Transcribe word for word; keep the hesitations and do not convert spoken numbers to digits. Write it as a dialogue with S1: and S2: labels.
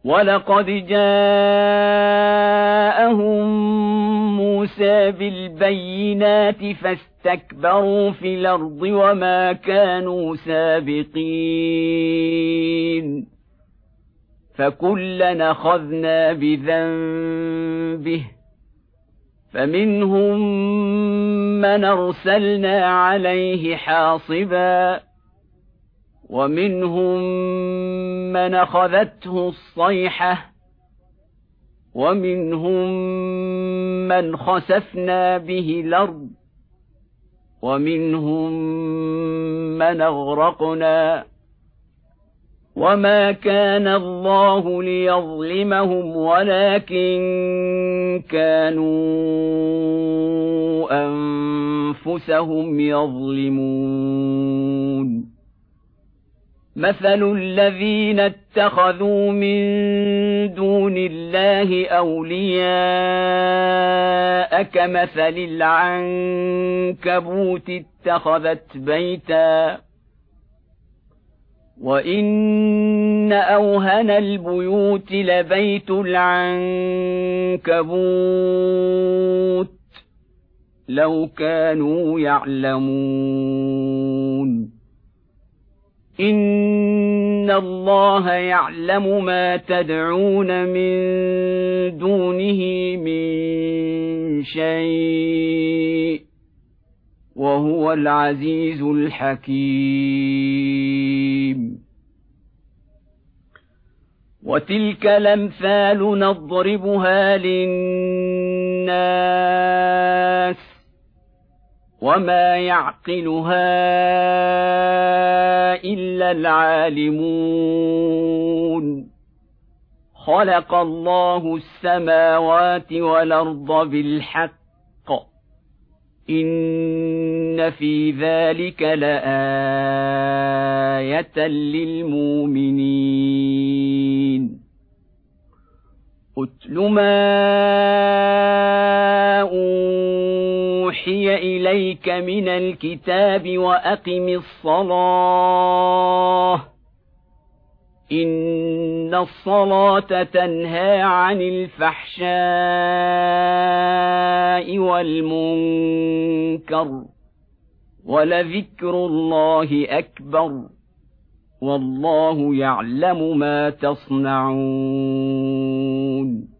S1: وَلَقَدْ جَاءَهُم مُوسَىٰ بِالْبَيِّنَاتِ فَاسْتَكْبَرُوا فِي الْأَرْضِ وَمَا كَانُوا سَابِقِينَ فَكُلًّا أَخَذْنَا بِذَنبِهِ فَمِنْهُم مَّنْ أَرْسَلْنَا عَلَيْهِ حَاصِبًا وَمِنْهُم مَّنْ أَخَذَتْهُ الصَّيْحَةُ وَمِنْهُم مَّنْ خَسَفْنَا بِهِ الْأَرْضَ وَمِنْهُم مَّنْ أَغْرَقْنَا وَمَا كَانَ اللَّهُ لِيَظْلِمَهُمْ وَلَكِن كَانُوا أَنفُسَهُمْ يَظْلِمُونَ مَثَلُ الَّذِينَ اتَّخَذُوا مِن دُونِ اللَّهِ أَوْلِيَاءَ كَمَثَلِ الْعَنكَبُوتِ اتَّخَذَتْ بَيْتًا وَإِنَّ أَوْهَنَ الْبُيُوتِ لَبَيْتُ الْعَنكَبُوتِ لَوْ كَانُوا يَعْلَمُونَ إِنَّ اللَّهَ يَعْلَمُ مَا تَدْعُونَ مِن دُونِهِ مِن شَيْءٍ وَهُوَ الْعَزِيزُ الْحَكِيمُ وَتِلْكَ الْأَمْثَالُ نَضْرِبُهَا لِلنَّاسِ وَمَا يَعْقِلُهَا إِلَّا الْعَالِمُونَ خَلَقَ اللَّهُ السَّمَاوَاتِ وَالْأَرْضَ بِالْحَقِّ إِنَّ فِي ذَلِكَ لَآيَةً لِلْمُؤْمِنِينَ أُتْلُ مَا أُوحِيَ إِلَيْكَ مِنَ الْكِتَابِ وَأَقِمِ الصَّلَاةَ إِنَّ الصَّلَاةَ تَنْهَى عَنِ الْفَحْشَاءِ وَالْمُنكَرِ وَلَذِكْرُ اللَّهِ أَكْبَرُ وَاللَّهُ يَعْلَمُ مَا تَصْنَعُونَ